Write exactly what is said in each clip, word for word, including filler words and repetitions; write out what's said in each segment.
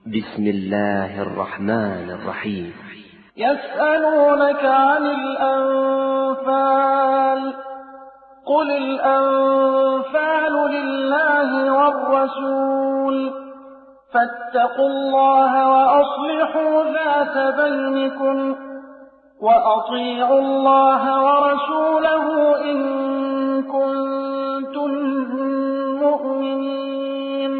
بسم الله الرحمن الرحيم. يسألونك عن الأنفال قل الأنفال لله والرسول فاتقوا الله وأصلحوا ذات بينكم وأطيعوا الله ورسوله إن كنتم مؤمنين.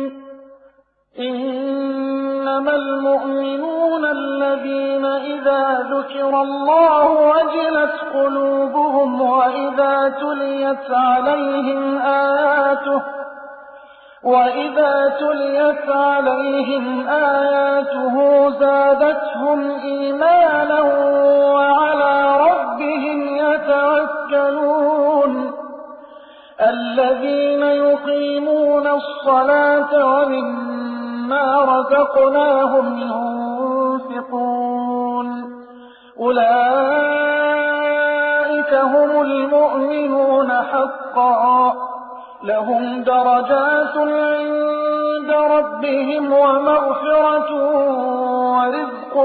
إنما المؤمنون الذين إذا ذكر الله وجلت قلوبهم وإذا تليت عليهم آياته وإذا تليت عليهم آياته زادتهم إيمانا وعلى ربهم يتوكلون. الذين يقيمون الصلاة ومما رزقناهم ينفقون أولئك هم المؤمنون حقا لهم درجات عند ربهم ومغفرة ورزق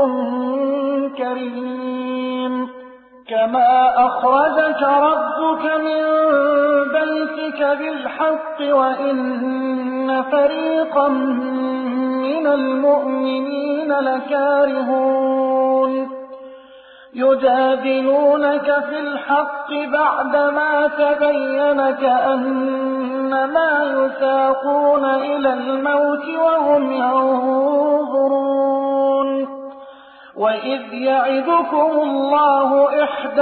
كريم. كما أخرجك ربك من بيتك بالحق وإن فريقا من المؤمنين لكارهون يجادلونك في الحق بعدما تبين كأنما يساقون إلى الموت وهم ينظرون. وإذ يعدكم الله إحدى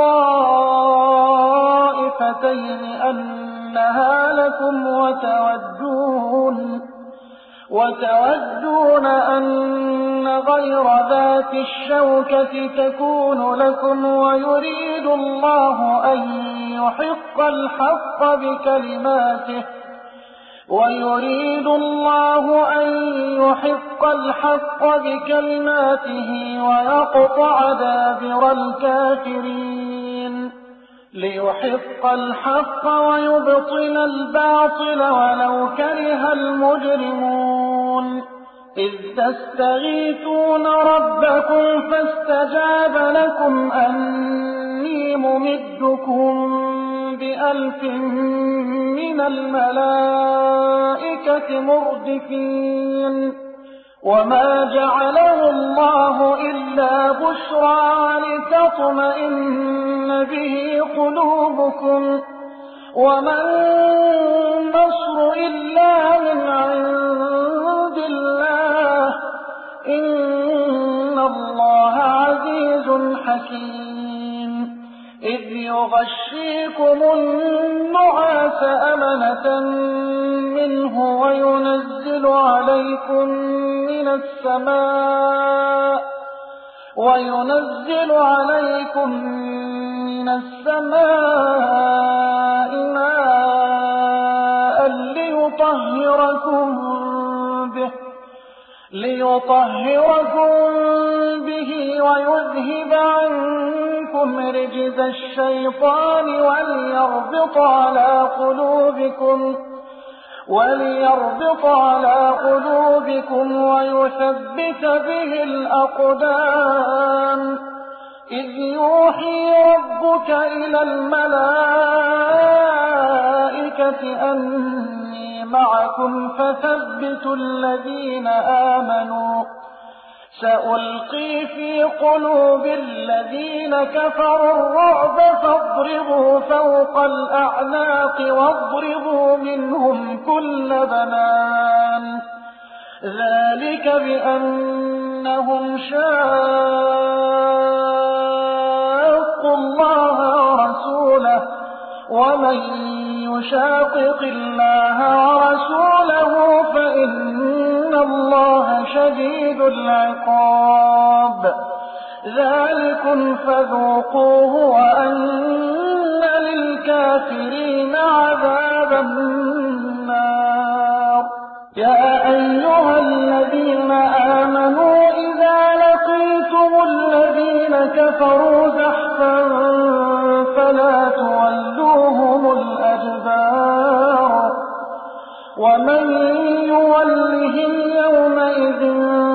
الطائفتين أنها لكم وتودون وتودون أن غير ذات الشوكة تكون لكم ويريد الله أن يحق الحق بكلماته ويريد الله أن يحق الحق بكلماته ويقطع دابر الكافرين ليحق الحق ويبطل الباطل ولو كره المجرمون. إذ تستغيثون ربكم فاستجاب لكم أني ممدكم بألف من الملائكة مردفين. وما جعله الله إلا بشرى ولتطمئن به قلوبكم وما النصر إلا من عند الله إن الله عزيز حكيم. إذ يغشيكم النعاس أمنة منه وينزل عليكم من السماء وينزل عليكم من السماء ماء ليطهركم به ليطهركم به ويذهب عنكم رجز الشيطان وليربط على قلوبكم وليربط على قلوبكم ويثبت به الأقدام. إذ يوحي ربك إلى الملائكة أني معكم فثبتوا الذين آمنوا سألقي في قلوب الذين كفروا الرعب فاضربوا فوق الأعناق واضربوا منهم كل بنان. ذلك بأنهم شاقوا الله ورسوله ومن يشاقق الله ورسوله فإن الله شديد العقاب. ذلكم فذوقوه وأن للكافرين عذاب النار. يا أيها الذين آمنوا إذا لقيتم الذين كفروا زحفا فلا تولوهم الأدبار ومن يولهم يومئذ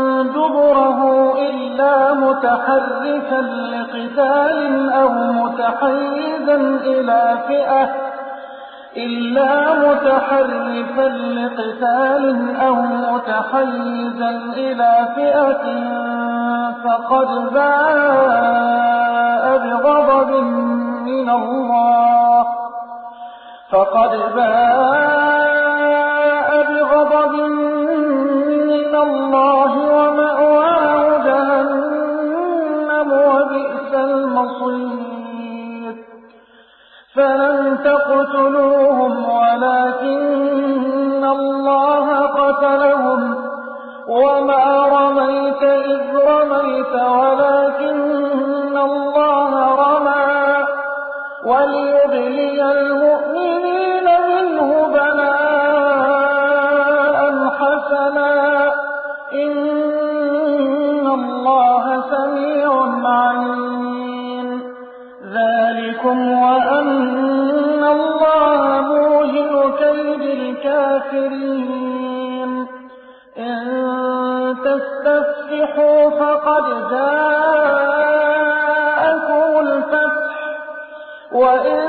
متحرفا لقتال أو متحيزا إلى فئة إلا متحرفا لقتال أو متحيزا إلى فئة فقد باء بغضب من الله فقد باء بغضب من الله ومأواه جهنم وبئس المصير. فلم تقتلوهم ولكن الله قتلهم وما رميت إذ رميت ولكن الله رمى وليبلي المؤمنين منه بلاء حسنا إن الله سميع عليم. ذلكم وأن الله موهن كيد الكافرين. إن تستفتحوا فقد جاءكم الفتح وإن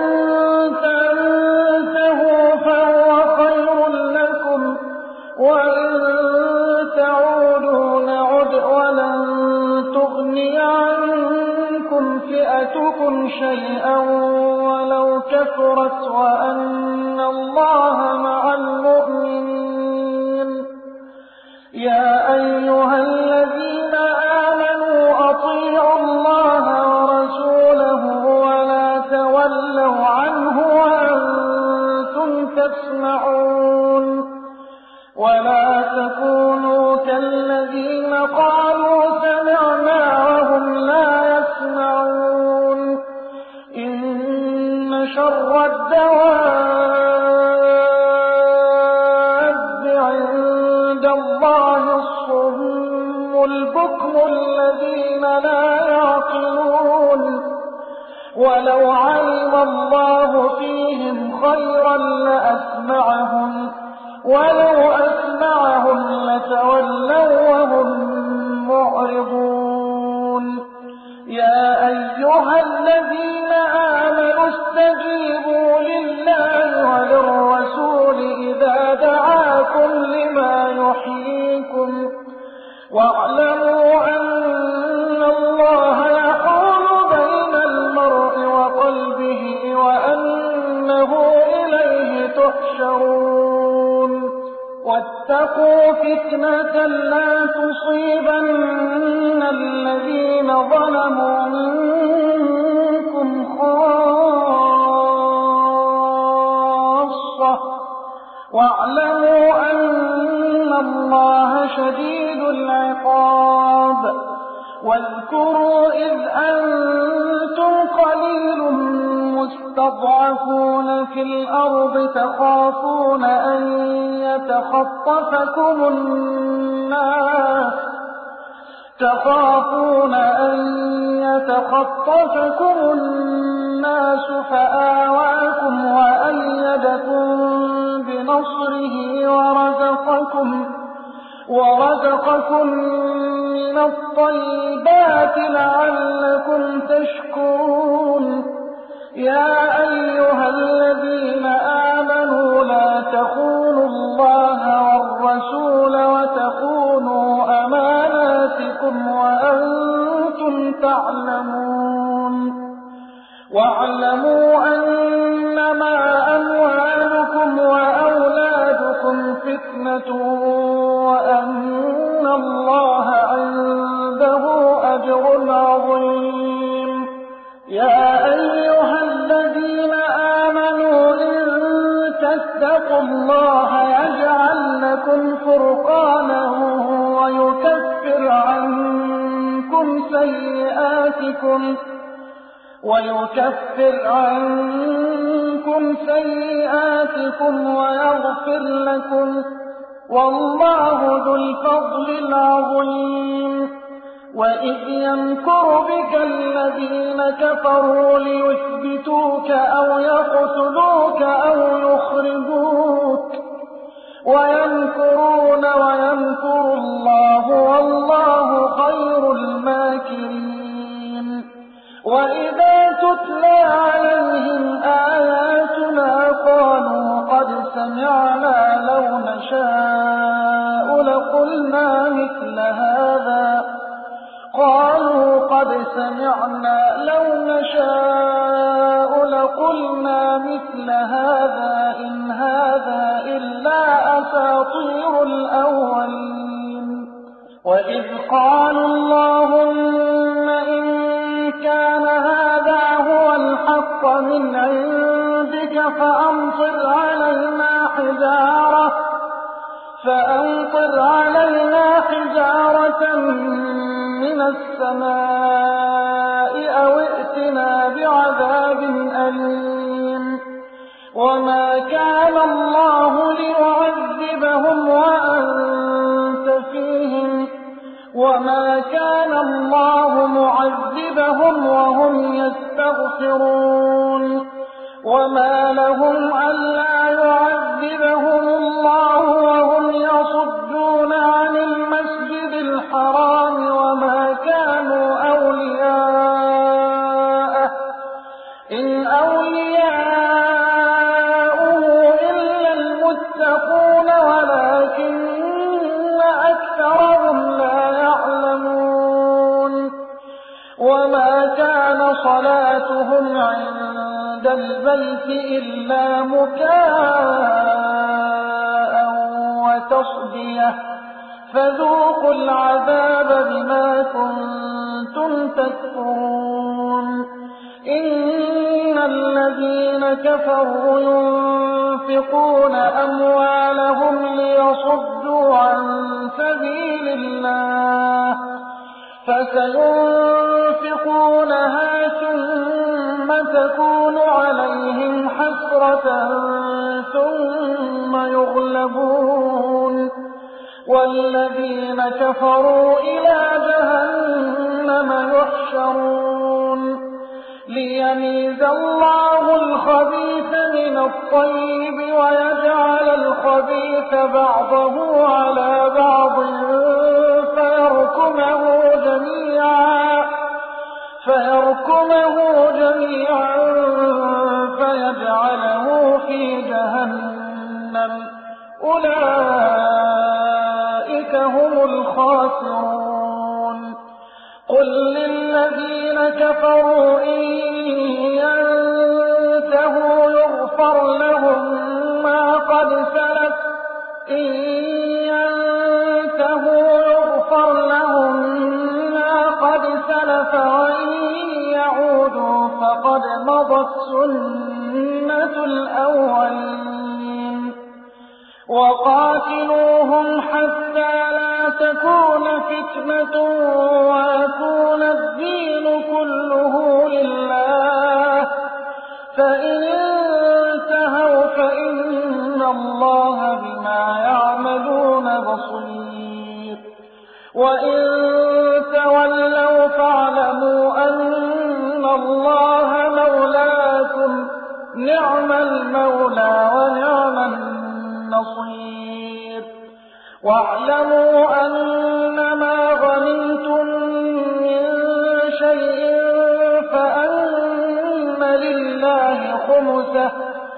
تنتهوا فهو خير لكم وإن تعودوا نعد ولن تغني عنكم فئتكم شيئا ولو كثرت وأن الله مع المؤمنين. يا أيها الذين آمنوا أطيعوا الله ورسوله ولا تولوا عنه وأنتم تسمعون ولا تكونوا كالذين قالوا سمعنا وهم لا يسمعون. إن شر الدواب عند الله الصم البكم الذين لا يعقلون. ولو علم الله فيهم خيرا لأسمعهم ولو أسمعهم لتولوا وهم معرضون. يا أيها الذين آمنوا استجيبوا لله وللرسول إذا دعاكم لما يحييكم واعلموا أن الله يحول بين المرء وقلبه وأنه إليه تحشرون. واتقوا فتنة لا تصيبن الذين ظلموا منكم خاصة واعلموا أن الله شديد العقاب. واذكروا إذ أنتم قليل مستضعفون في الأرض تخافون أن يتخطفكم الناس تخافون أن يتخطفكم الناس فآواكم وأيدكم بنصره ورزقكم ورزقكم من الطيبات لعلكم تشكرون. يا أيها الذين آمنوا لا تخونوا الله والرسول وتخونوا أماناتكم وأنتم تعلمون. واعلموا أنما أموالكم وأولادكم فتنة وأن الله عنده أجر عظيم. يا أيها الذين آمنوا إن تتقوا الله يجعل لكم فرقانا ويكفر عنكم سيئاتكم ويكفر عنكم سيئاتكم ويغفر لكم والله ذو الفضل العظيم. وإذ يمكر بك الذين كفروا ليثبتوك أو يقتلوك أو يخرجوك ويمكرون ويمكر الله والله خير الماكرين. وإذا تتلى عليهم آياتنا قالوا قد سمعنا لو نشاء لقلنا مثل هذا قالوا قد سمعنا لو نشاء لقلنا مثل هذا إن هذا إلا أساطير الأولين وإذ قالوا اللهم إن كان هذا هو الحق من عندك فأمطر علينا حجارة فأمطر علينا حجارة من السماء أو ائتنا بعذاب أليم وما كان الله ليعذبهم وأنت فيهم وما كان الله معذبهم وهم يستغفرون وما لهم ألا يعذبهم الله وهم يصدون عن المسجد الحرام وما كانوا أولياءه إن أولياؤه إلا المتقون ولكن أكثرهم لا يعلمون وما كان صلاتهم عند البيت إلا مكاء وتصدية فذوقوا العذاب بما كنتم تكفرون إن الذين كفروا ينفقون أموالهم ليصدوا عن سبيل الله فسينفقونها ثم تكون عليهم حسرة ثم يغلبون والذين كفروا إلى جهنم يحشرون ليميز الله الخبيث من الطيب ويجعل الخبيث بعضه على بعض فيركمه جميعا فيركمه جميعا فيجعله في جهنم أولئك هم الخاسرون قل للذين كفروا إن ينتهوا يغفر لهم ما قد سلف إن ينتهوا يغفر لهم ما قد سلف وإن يعودوا فقد مضت سنة الأولين وقاتلوهم حتى لا تكون فتنة ويكون الدين كله لله فإن انتهوا فإن الله بما يعملون بصير وإن تولوا فاعلموا أن الله مولاكم نعم المولى ونعم النصير واعلموا أنما غنمتم من شيء فأن لله خمسه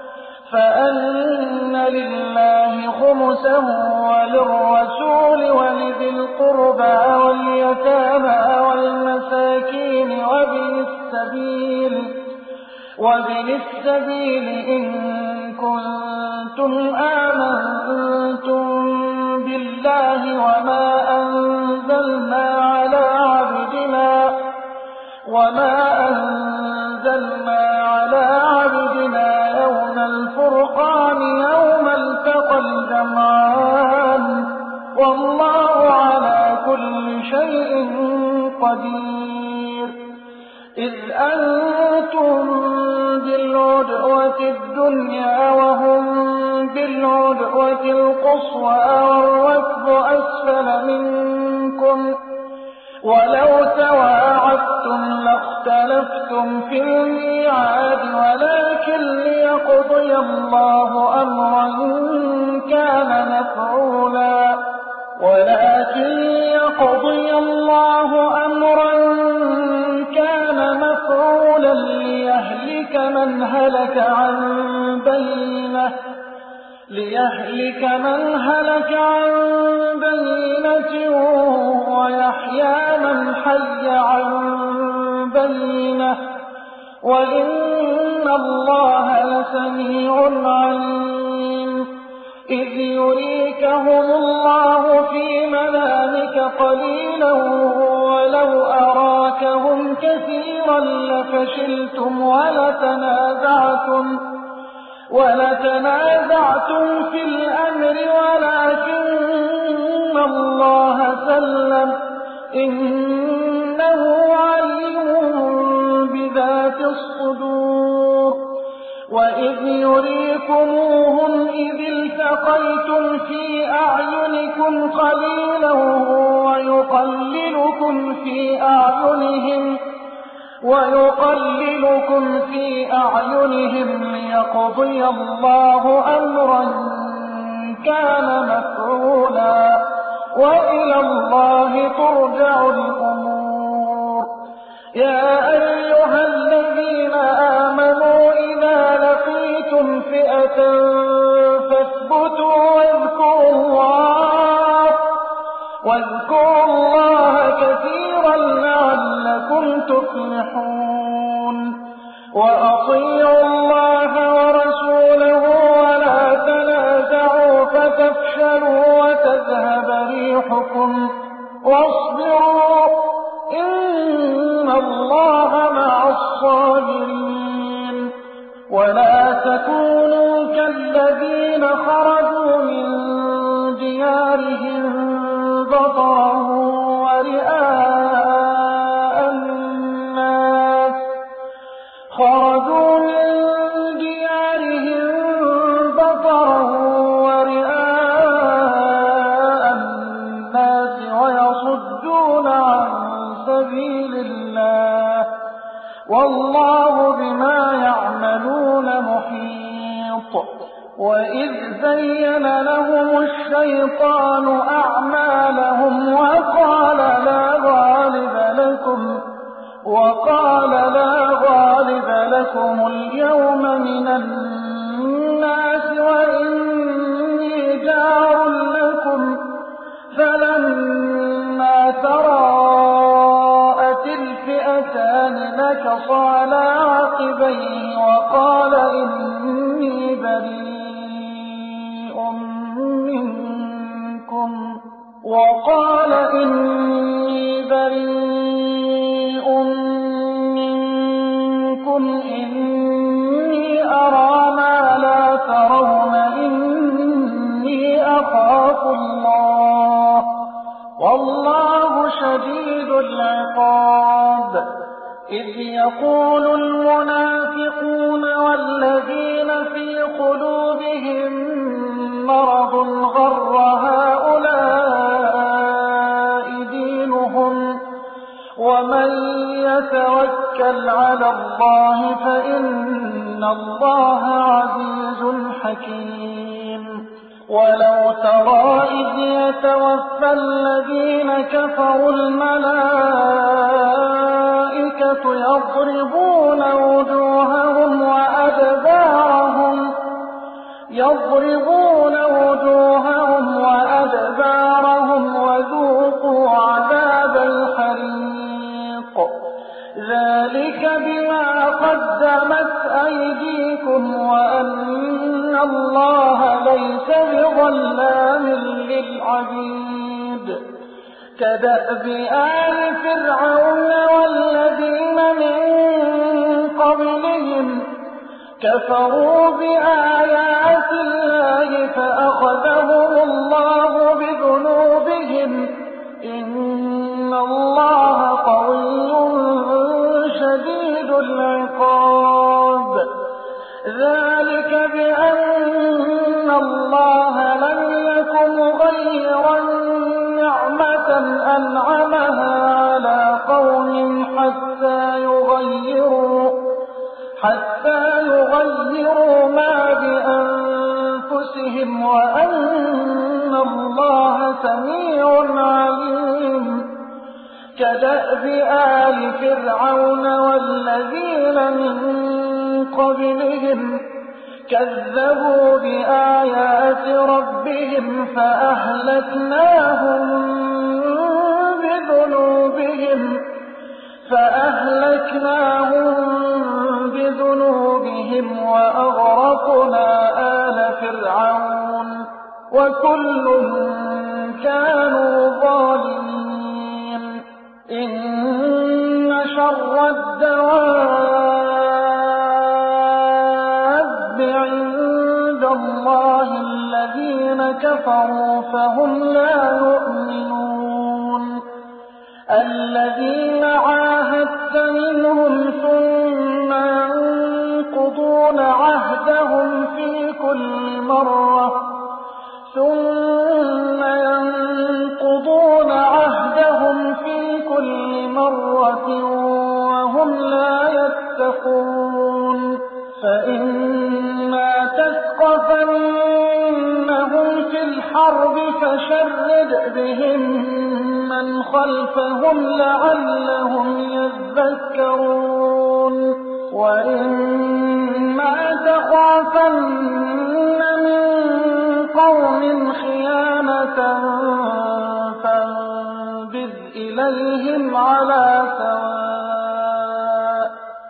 فأن لله خمسه وللرسول ولذي القربى واليتامى والمساكين وابن السبيل وابن السبيل إن كنتم آمنتم بالله وما أنزلنا على عبدنا وما أنزلنا على عبدنا يوم الفرقان يوم التقى الجمعان والله على كل شيء قدير إذ أنتم بالعدوة الدنيا وهم بالعدوة القصوى والركب أسفل منكم ولو تواعدتم لاختلفتم في الميعاد ولكن ليقضي الله أمرا كان مفعولا ولكن ليقضي الله أمرا كان مفعولا من هلك عن بينة ليهلك من هلك عن بينة ويحيى من حي عن بينة وإن الله لسميع عليم إذ يريكهم الله في منامك قليلا ولو أراكهم كثيرا لفشلتم ولتنازعتم ولتنازعتم في الأمر ولكن الله سلم إنه عليم بذات الصدور وإذ يريكموهم إذ التقيتم في أعينكم قليلا ويقللكم في أعينهم ويقللكم في أعينهم ليقضي الله أمرا كان مفعولا وإلى الله ترجع الأمور يا أيها الذين آمنوا إذا لقيتم فئة فاثبتوا واذكروا الله واذكروا الله كثيرا لعلكم تفلحون وأطيعوا الله ورسوله ولا تنازعوا فتفشلوا وتذهب ريحكم واصبروا إن الله مع الصابرين ولا تكونوا كالذين خرجوا من ديارهم بطرا ورئاء الناس خرجوا من ديارهم بطرا ورئاء الناس ويصدون عن سبيل الله والله بما يعملون محيط وإذ زين لهم الشيطان أعمالهم وقال لا غالب لكم وقال لا غالب لكم اليوم من الناس وإني جار لكم فلما تراءت الفئتان نكص على عقبيه وقال إني بريء منكم وقال إني بريء منكم إني أرى ما لا ترون إني أخاف الله والله شديد العقاب إذ يقول المنافقون والذين في قلوبهم مرض غر هؤلاء دينهم ومن يتوكل على الله فإن الله عزيز حكيم ولو ترى إذ يتوفى الذين كفروا الملائكة يضربون وجوههم وأدبارهم يضربون وجوههم وأدبارهم وذوقوا عذاب الحريق ذلك بما قدمت أيديكم وأن الله ليس بظلام للعبيد كدأب آل فرعون والذين من قبلهم كفروا بآيات الله فأخذهم الله بذنوبهم إن الله قوي شديد العقاب ذلك بأن الله لم يكن مغيرا نعمة أنعمها على قوم حتى يغيروا حتى يغيروا ما بأنفسهم وأن الله سميع عليم كدأب آل فرعون والذين من قبلهم كذبوا بآيات ربهم فأهلكناهم بذنوبهم فأهلكناهم بذنوبهم وأغرقنا آل فرعون وكل كانوا ظالمين. إن شر الدواب عند الله الذين كفروا فهم لا يؤمنون. الذين عاهدت منهم ثم ينقضون عهدهم في كل مرة ثم ينقضون عهدهم في كل مرة وهم لا يتقون. فإما تثقفنهم في الحرب فشرد بهم من خلفهم لعلهم يذكرون. وإما تخافن من قوم خيانة فانبذ إليهم على سواء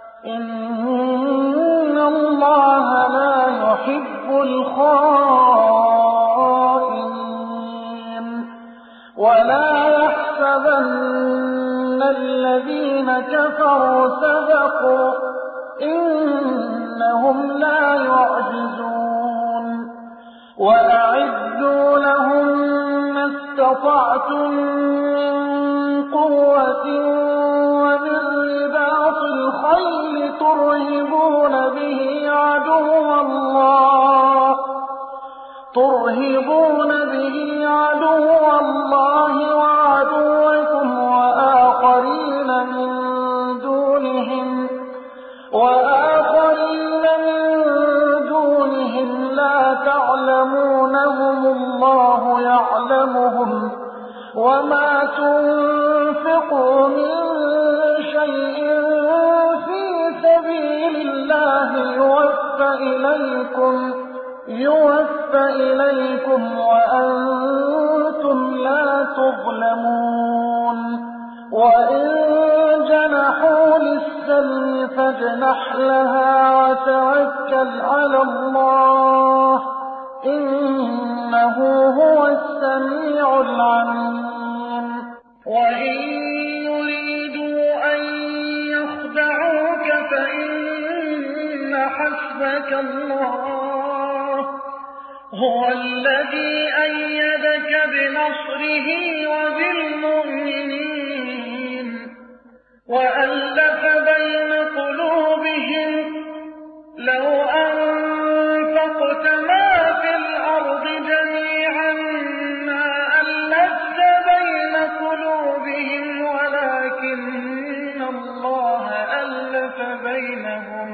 إن الله لا يحب الخائنين. ولا يحسبن الذين كفروا سبقوا إنهم لا يعجزون. وأعدوا لهم ما استطعتم من قوة ومن رباط الخيل ترهبون به عدو الله ترهبون به عدو الله وعدوكم وآخرين من دونهم وآخرين من دونهم لا تعلمونهم الله يعلمهم. وما تنفقوا من شيء في سبيل الله يوفى إليكم يوفى إليكم وأنتم لا تظلمون. وإن جنحوا للسلم فاجنح لها وتوكل على الله إنه هو السميع العليم. وإن يريدوا أن يخدعوك فإن حسبك الله هو الذي أيدك بنصره وبالمؤمنين وألف بين قلوبهم لو أنفقت ما في الأرض جميعا ما ألفت بين قلوبهم ولكن الله ألف بينهم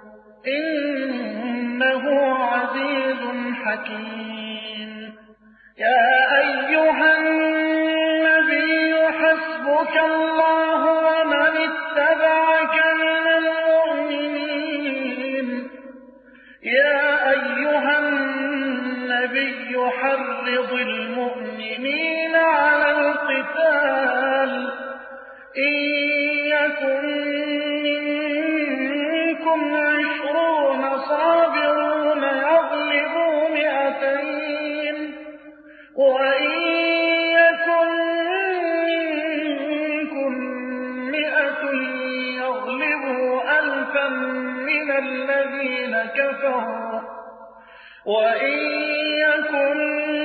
إنه عزيز حكيم. يا أيها النبي حسبك الله ومن اتبعك من المؤمنين. يا أيها النبي حرض المؤمنين على القتال إن يكن منكم عشرون صابرون يغلبوا مئتين وإن يكن منكم مئة يغلبوا ألفا من الذين كفروا وإن يكن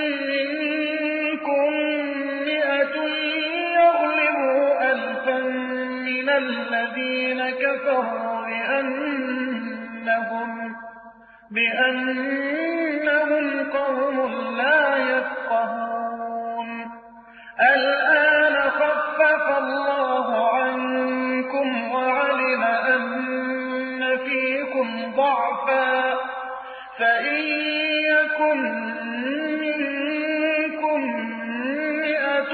منكم مئة يغلبوا ألفا من الذين كفروا بأنهم بأنهم قوم لا يفقهون. الآن خفف الله عنكم وعلم أن فيكم ضعفا فإن يكن منكم مئة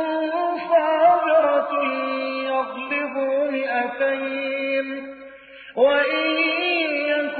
صابرة يغلبوا مئتين وإن يكن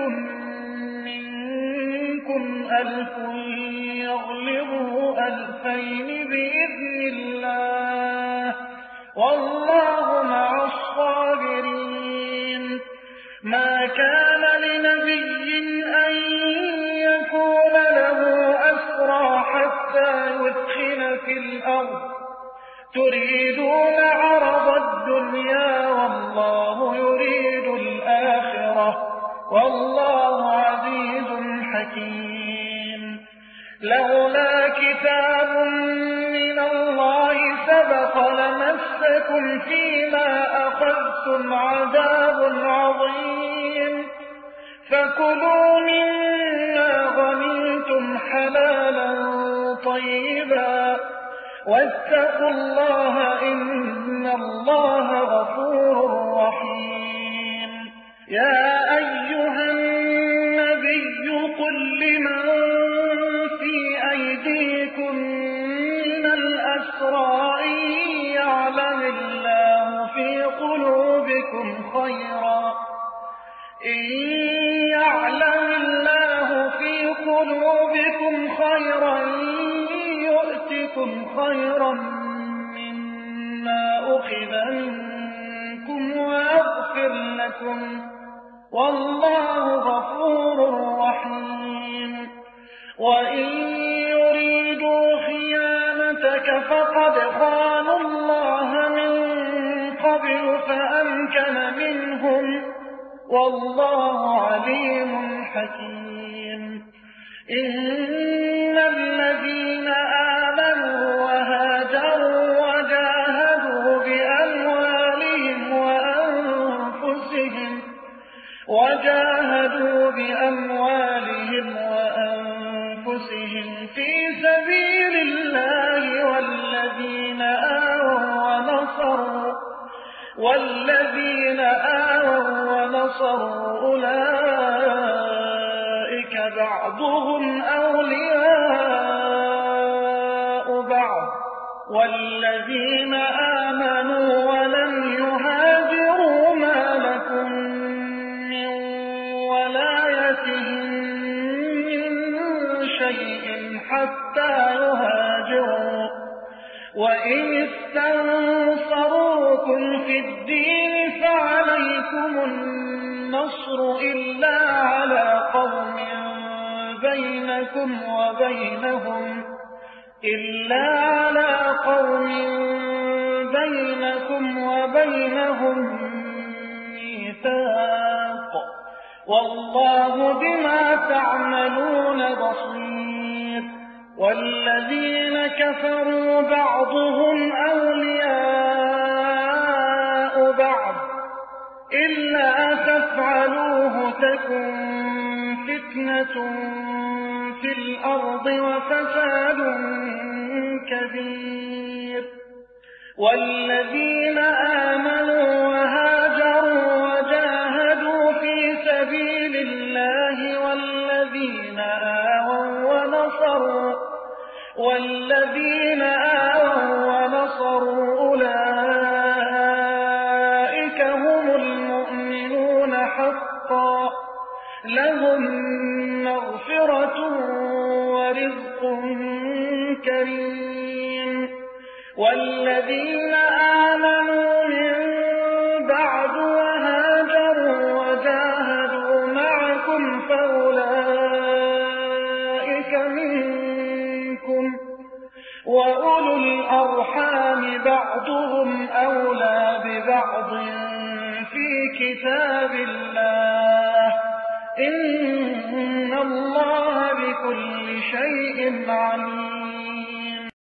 والله مع الصابرين. ما كان لنبي أن يكون له أسرى حتى يثخن في الأرض تريدون عرض الدنيا والله يريد الآخرة والله عزيز حكيم. لولا كتاب من الله سبق لمسكم فيما أخذتم عذاب عظيم. فكلوا مما غنمتم حلالا طيبا واتقوا الله إن الله غفور رحيم. يا أيها النبي قل لمن في أيديكم من الأسرى إن يعلم الله في قلوبكم خيرا إن يعلم الله في قلوبكم خيرا يؤتكم خيرا مما أخذ منكم ويغفر لكم والله غفور رحيم. وإن يريدوا خيانتك فقد خانوا الله من قبل فأمكن منهم والله عليم حكيم. إن الذين آمنوا وهاجروا وجاهدوا بأموالهم وأنفسهم وجاهدوا بأموالهم وأنفسهم في سبيل الله والذين آووا ونصروا والذين آووا ونصروا أولئك بعضهم أولياء بعض والذين آمنوا ولم يهاجروا ما لكم من ولايتهم من شيء حتى يهاجروا وإن استنصروكم في الدين فعليكم النصر إلا على قوم بينكم وبينهم إلا على قوم بينكم وبينهم ميثاق والله بما تعملون بصير. والذين كفروا بعضهم أولياء بعض إلا تفعلوه تكن فتنة في الأرض وفساد كبير. والذين آمنوا وهاجروا وجاهدوا في سبيل الله والذين آووا ونصروا والذين آووا ونصروا أولئك هم المؤمنون حقا لهم مغفرة ورزق كريم. والذين آمنوا من بعد وهاجروا وجاهدوا معكم فأولئك منكم وأولو الأرحام بعضهم أولى ببعض في كتاب الله إن الله بكل شيء عليم.